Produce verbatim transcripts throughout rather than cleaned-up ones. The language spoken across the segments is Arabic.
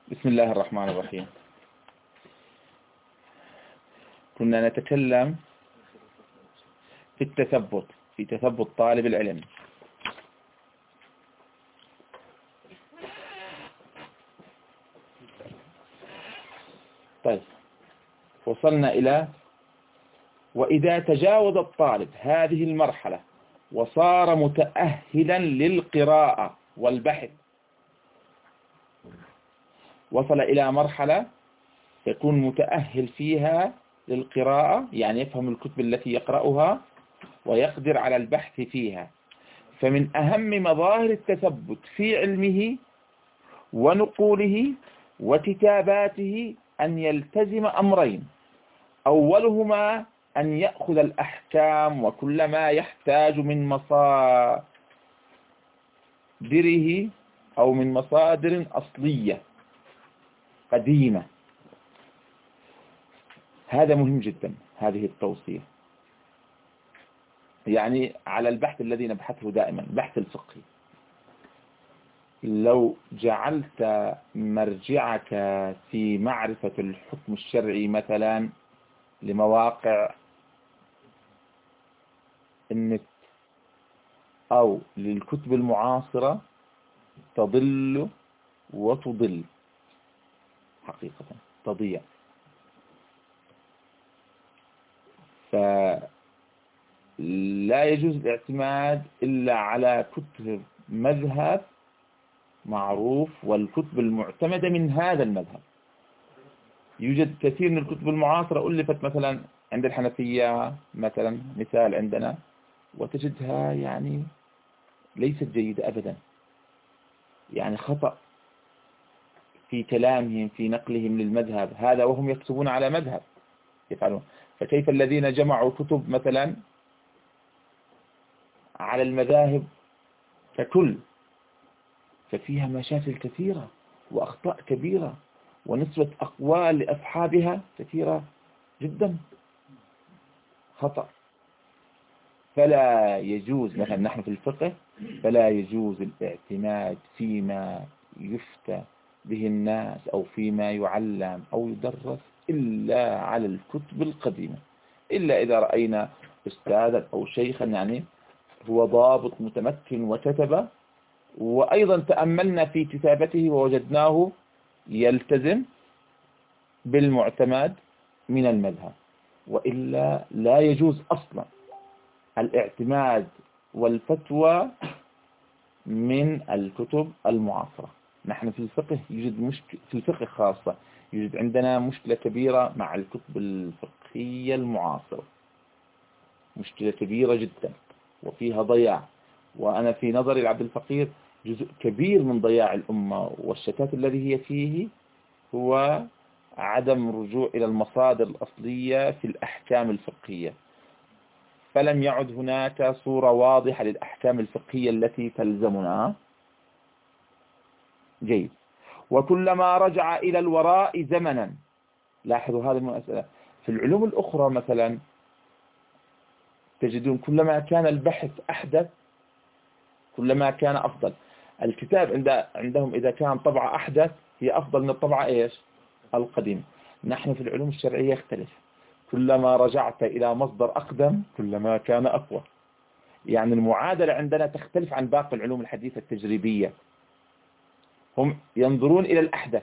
بسم الله الرحمن الرحيم. كنا نتكلم في التثبت في تثبت طالب العلم. طيب، وصلنا إلى وإذا تجاوز الطالب هذه المرحلة وصار متأهلا للقراءة والبحث، وصل إلى مرحلة يكون متأهل فيها للقراءة، يعني يفهم الكتب التي يقرأها ويقدر على البحث فيها. فمن أهم مظاهر التثبت في علمه ونقوله وكتاباته أن يلتزم أمرين: أولهما أن يأخذ الأحكام وكل ما يحتاج من مصادره أو من مصادر أصلية قديمة. هذا مهم جدا، هذه التوصية، يعني على البحث الذي نبحثه دائما، البحث الفقهي. لو جعلت مرجعك في معرفة الحكم الشرعي مثلا لمواقع النت أو للكتب المعاصرة تضل وتضل، حقيقة تضيع. فلا يجوز الاعتماد إلا على كتب مذهب معروف والكتب المعتمدة من هذا المذهب. يوجد كثير من الكتب المعاصرة ألفت مثلا عند الحنفية مثلا، مثال عندنا، وتجدها يعني ليست جيدة أبدا، يعني خطأ في كلامهم في نقلهم للمذهب هذا، وهم يكتبون على مذهب يفعلون. فكيف الذين جمعوا كتب مثلا على المذاهب ككل، ففيها مشاكل كثيرة وأخطاء كبيرة ونسبة أقوال لأصحابها كثيرة جدا، خطأ. فلا يجوز مثلا نحن في الفقه فلا يجوز الاعتماد فيما يفتى به الناس أو فيما يعلم أو يدرس إلا على الكتب القديمة، إلا إذا رأينا أستاذا أو شيخا يعني هو ضابط متمكن وكتب، وأيضا تأملنا في كتابته ووجدناه يلتزم بالمعتمد من المذهب، وإلا لا يجوز أصلا الاعتماد والفتوى من الكتب المعاصرة. نحن في الفقه يوجد مشكلة، في الفقه خاصة يوجد عندنا مشكلة كبيرة مع الكتب الفقهية المعاصرة، مشكلة كبيرة جدا وفيها ضياع. وأنا في نظري العبد الفقير جزء كبير من ضياع الأمة والشتات الذي هي فيه هو عدم الرجوع إلى المصادر الأصلية في الأحكام الفقهية، فلم يعد هناك صورة واضحة للأحكام الفقهية التي تلزمنا. جيد. وكلما رجع إلى الوراء زمنا، لاحظوا هذه المسألة في العلوم الأخرى مثلا، تجدون كلما كان البحث أحدث كلما كان أفضل. الكتاب عند عندهم إذا كان طبعة أحدث هي أفضل من الطبعة إيش القديمة. نحن في العلوم الشرعية يختلف، كلما رجعت إلى مصدر أقدم كلما كان أقوى. يعني المعادلة عندنا تختلف عن باقي العلوم الحديثة التجريبية، هم ينظرون إلى الأحدث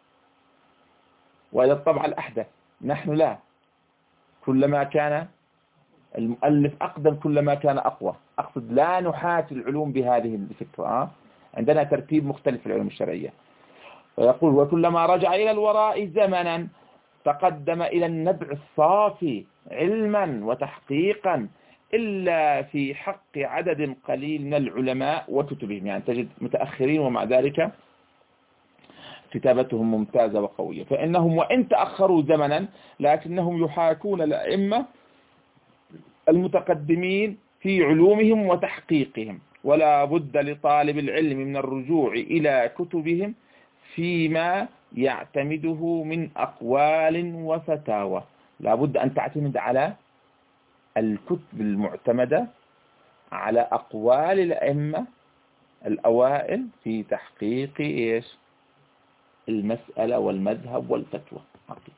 وإلى الطبعة الأحدث، نحن لا، كلما كان المؤلف أقدم كلما كان أقوى. أقصد لا نحاتي العلوم بهذه الفكرة، عندنا ترتيب مختلف في العلوم الشرعية. ويقول وكلما رجع إلى الوراء زمنا تقدم إلى النبع الصافي علما وتحقيقا، إلا في حق عدد قليل من العلماء وكتبهم. يعني تجد متأخرين ومع ذلك كتابتهم ممتازة وقوية، فإنهم وإن تأخروا زمنا لكنهم يحاكون الأئمة المتقدمين في علومهم وتحقيقهم. ولا بد لطالب العلم من الرجوع إلى كتبهم فيما يعتمده من أقوال وفتاوى. لا بد أن تعتمد على الكتب المعتمدة، على أقوال الأئمة الأوائل في تحقيق إيش المسألة والمذهب والفتوى حقيقة.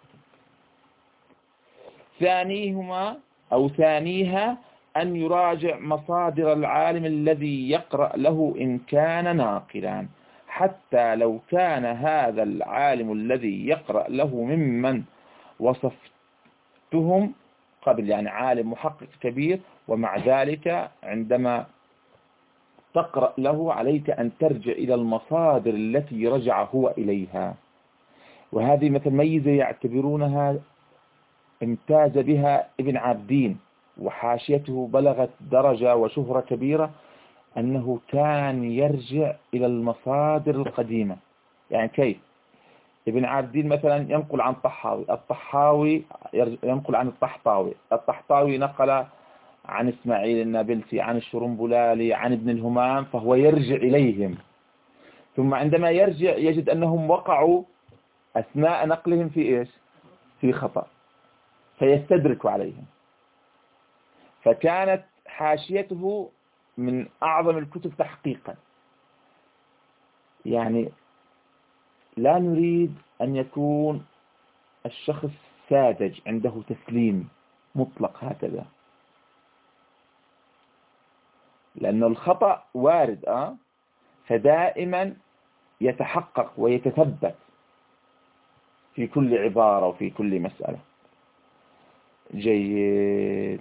ثانيهما أو ثانيها أن يراجع مصادر العالم الذي يقرأ له إن كان ناقلا، حتى لو كان هذا العالم الذي يقرأ له ممن وصفتهم قبل، يعني عالم محقق كبير، ومع ذلك عندما تقرأ له عليك أن ترجع إلى المصادر التي رجع هو إليها. وهذه مثل ميزة يعتبرونها امتاز بها ابن عابدين، وحاشيته بلغت درجة وشهرة كبيرة، أنه كان يرجع إلى المصادر القديمة. يعني كيف؟ ابن عابدين مثلا ينقل عن طحاوي، الطحاوي ينقل عن الطحطاوي، الطحطاوي نقل عن إسماعيل النابلسي، عن الشرنبلالي، عن ابن الهمام، فهو يرجع إليهم. ثم عندما يرجع يجد أنهم وقعوا أثناء نقلهم في إيش؟ في خطأ، فيستدرك عليهم. فكانت حاشيته من أعظم الكتب تحقيقا. يعني لا نريد أن يكون الشخص ساذج عنده تسليم مطلق هكذا، لأن الخطأ وارد أه فدائما يتحقق ويتثبت في كل عبارة وفي كل مسألة. جيد.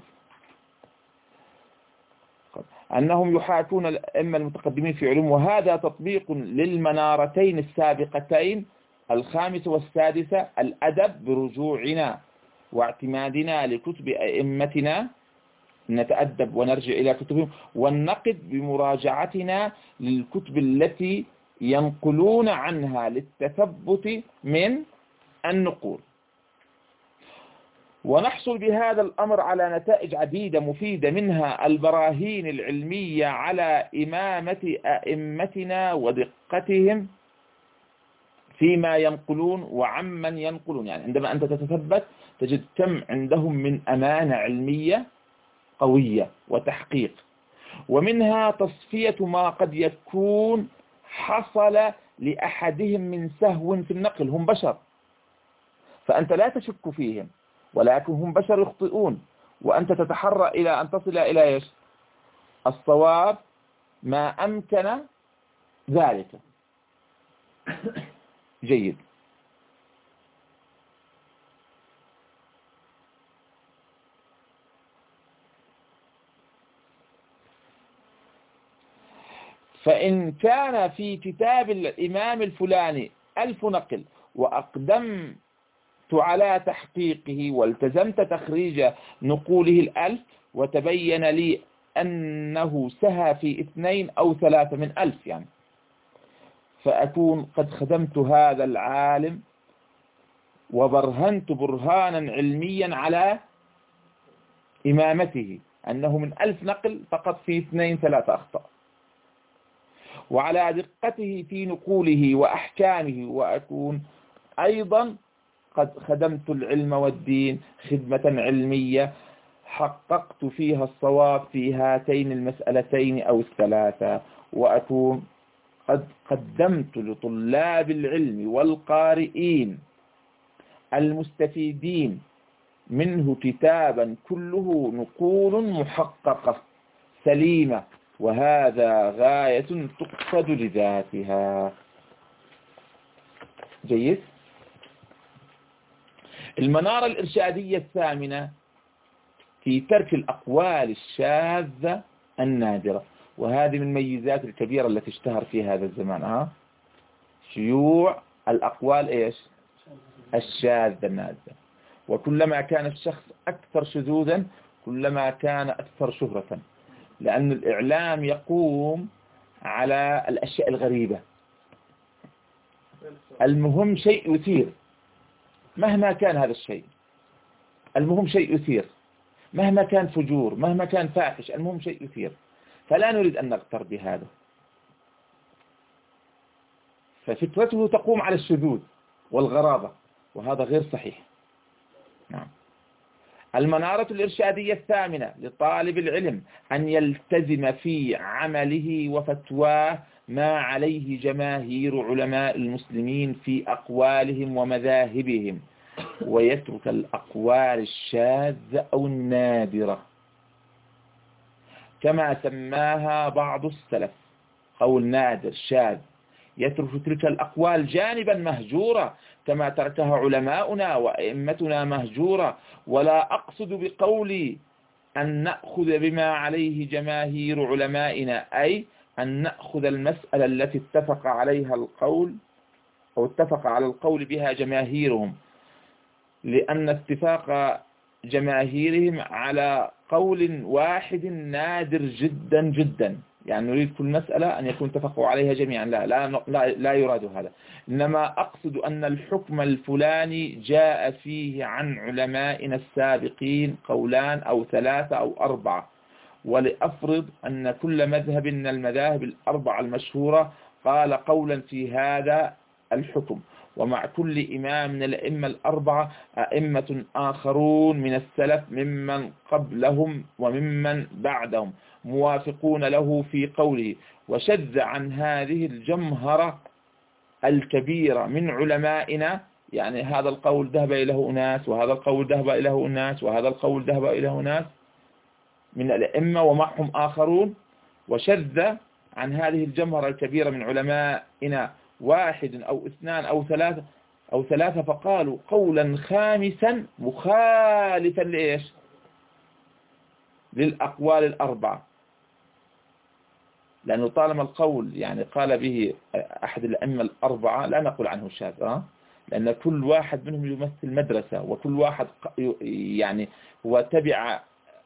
أنهم يحاكون الأئمة المتقدمين في علوم، وهذا تطبيق للمنارتين السابقتين الخامسة والسادسة: الأدب برجوعنا واعتمادنا لكتب أئمتنا، نتأدب ونرجع إلى كتبهم، والنقد بمراجعتنا للكتب التي ينقلون عنها للتثبت من النقول. ونحصل بهذا الأمر على نتائج عديدة مفيدة، منها البراهين العلمية على إمامة أئمتنا ودقتهم فيما ينقلون وعمن ينقلون. يعني عندما أنت تتثبت تجد كم عندهم من أمانة علمية قوية وتحقيق. ومنها تصفية ما قد يكون حصل لأحدهم من سهو في النقل. هم بشر، فأنت لا تشك فيهم، ولكن هم بشر يخطئون، وأنت تتحرى إلى أن تصل إلى إيش؟ الصواب ما أمكن ذلك. جيد. فإن كان في كتاب الإمام الفلاني ألف نقل وأقدمت على تحقيقه والتزمت تخريج نقوله الألف، وتبين لي أنه سهى في اثنين أو ثلاثة من ألف، يعني فأكون قد خدمت هذا العالم وبرهنت برهانا علميا على إمامته، أنه من ألف نقل فقط في اثنين ثلاثة أخطأ، وعلى دقته في نقوله وأحكامه، وأكون أيضا قد خدمت العلم والدين خدمة علمية حققت فيها الصواب في هاتين المسألتين أو الثلاثة، وأكون قد قدمت لطلاب العلم والقارئين المستفيدين منه كتابا كله نقول محققة سليمة، وهذا غاية تقصد لذاتها. جيد. المنارة الإرشادية الثامنة في ترك الأقوال الشاذة النادرة، وهذه من الميزات الكبيرة التي اشتهر في هذا الزمان. ها شيوع الأقوال إيش؟ الشاذة النادرة. وكلما كان الشخص أكثر شذوذا كلما كان أكثر شهرة، لأن الإعلام يقوم على الأشياء الغريبة. المهم شيء يثير مهما كان هذا الشيء، المهم شيء يثير مهما كان فجور، مهما كان فاحش، المهم شيء يثير، فلا نريد أن نغتر بهذا. ففكرته تقوم على الشذوذ والغرابة، وهذا غير صحيح. نعم. المنارة الإرشادية الثامنة لطالب العلم أن يلتزم في عمله وفتواه ما عليه جماهير علماء المسلمين في أقوالهم ومذاهبهم، ويترك الأقوال الشاذة أو النادرة كما سماها بعض السلف، قول نادر شاذ، يترك تلك الأقوال جانبا مهجورة كما تركها علماؤنا وأئمتنا مهجورة. ولا أقصد بقولي أن نأخذ بما عليه جماهير علمائنا، أي أن نأخذ المسألة التي اتفق عليها القول أو اتفق على القول بها جماهيرهم، لأن اتفاق جماهيرهم على قول واحد نادر جدا جدا، يعني نريد كل مسألة أن يكون اتفقوا عليها جميعا، لا لا لا, لا يراد هذا. إنما أقصد أن الحكم الفلاني جاء فيه عن علمائنا السابقين قولان أو ثلاثة أو أربعة، ولأفرض أن كل مذهب من المذاهب الأربعة المشهورة قال قولا في هذا الحكم، ومع كل إمام من الأئمة الأربعة أئمة آخرون من السلف ممن قبلهم وممن بعدهم موافقون له في قوله، وشذ عن هذه الجمهرة الكبيرة من علمائنا، يعني هذا القول ذهب إليه أناس وهذا القول ذهب إليه أناس وهذا القول ذهب إليه أناس من الأئمة ومعهم آخرون، وشذ عن هذه الجمهرة الكبيرة من علمائنا واحد أو اثنان أو ثلاثة أو ثلاثة فقالوا قولا خامسا مخالفا لإيش؟ للأقوال الأربعة، لأنه طالما القول يعني قال به أحد الأئمة الأربعة لا نقول عنه شاذ، أه؟ لأن كل واحد منهم يمثل مدرسة، وكل واحد يعني هو تبع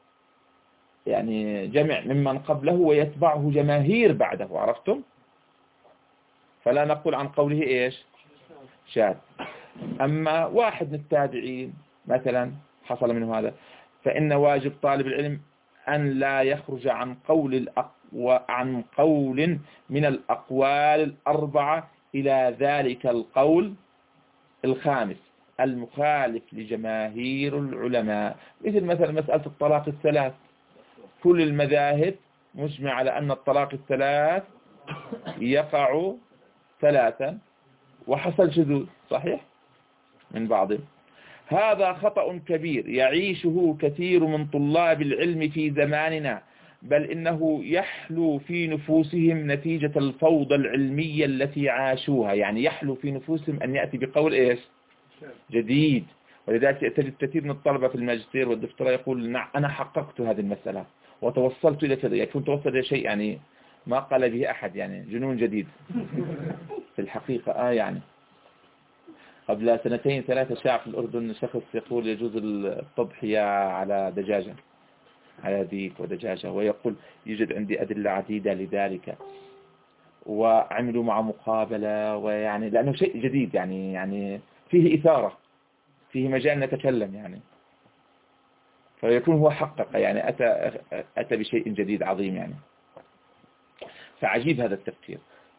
يعني جمع ممن قبله ويتبعه جماهير بعده، عرفتم؟ فلا نقول عن قوله إيش؟ شاذ. أما واحد من التابعين مثلا حصل منه هذا، فإن واجب طالب العلم أن لا يخرج عن قول الأقوى عن قول من الأقوال الأربعة إلى ذلك القول الخامس المخالف لجماهير العلماء، مثل مثلا مسألة الطلاق الثلاث، كل المذاهب مجمع على أن الطلاق الثلاث يقع ثلاثا وحصل شذوذ صحيح من بعضهم. هذا خطأ كبير يعيشه كثير من طلاب العلم في زماننا، بل إنه يحلو في نفوسهم نتيجة الفوضى العلمية التي عاشوها، يعني يحلو في نفوسهم أن يأتي بقول إيش؟ جديد. ولذلك تجد كثير من الطلبة في الماجستير والدكتوراه يقول أنا حققت هذه المسألة وتوصلت إلى كذا، يكون توصل إلى شيء يعني ما قال به أحد، يعني جنون جديد في الحقيقة. آه يعني قبل سنتين ثلاثة شاع في الأردن شخص يقول يجوز التضحية على دجاجة، على ديك ودجاجة، ويقول يوجد عندي أدلة عديدة لذلك، وعملوا مع مقابلة، ويعني لأنه شيء جديد يعني يعني فيه إثارة، فيه مجال نتكلم يعني، فيكون هو حقق يعني أتى أتى بشيء جديد عظيم يعني. فعجيب هذا التفكير.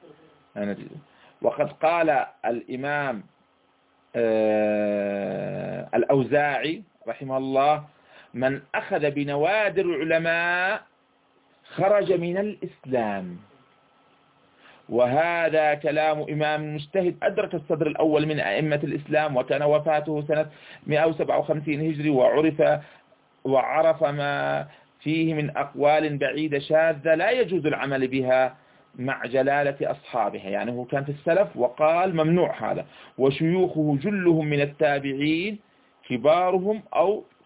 وقد قال الإمام الأوزاعي رحمه الله من أخذ بنوادر العلماء خرج من الإسلام. وهذا كلام إمام مجتهد أدرك الصدر الأول من أئمة الإسلام، وكان وفاته سنة مئة وسبعة وخمسين هجري، وعرف وعرف ما فيه من أقوال بعيدة شاذة لا يجوز العمل بها مع جلالة أصحابها، يعني هو كان في السلف وقال ممنوع هذا، وشيوخه جلهم من التابعين كبارهم أو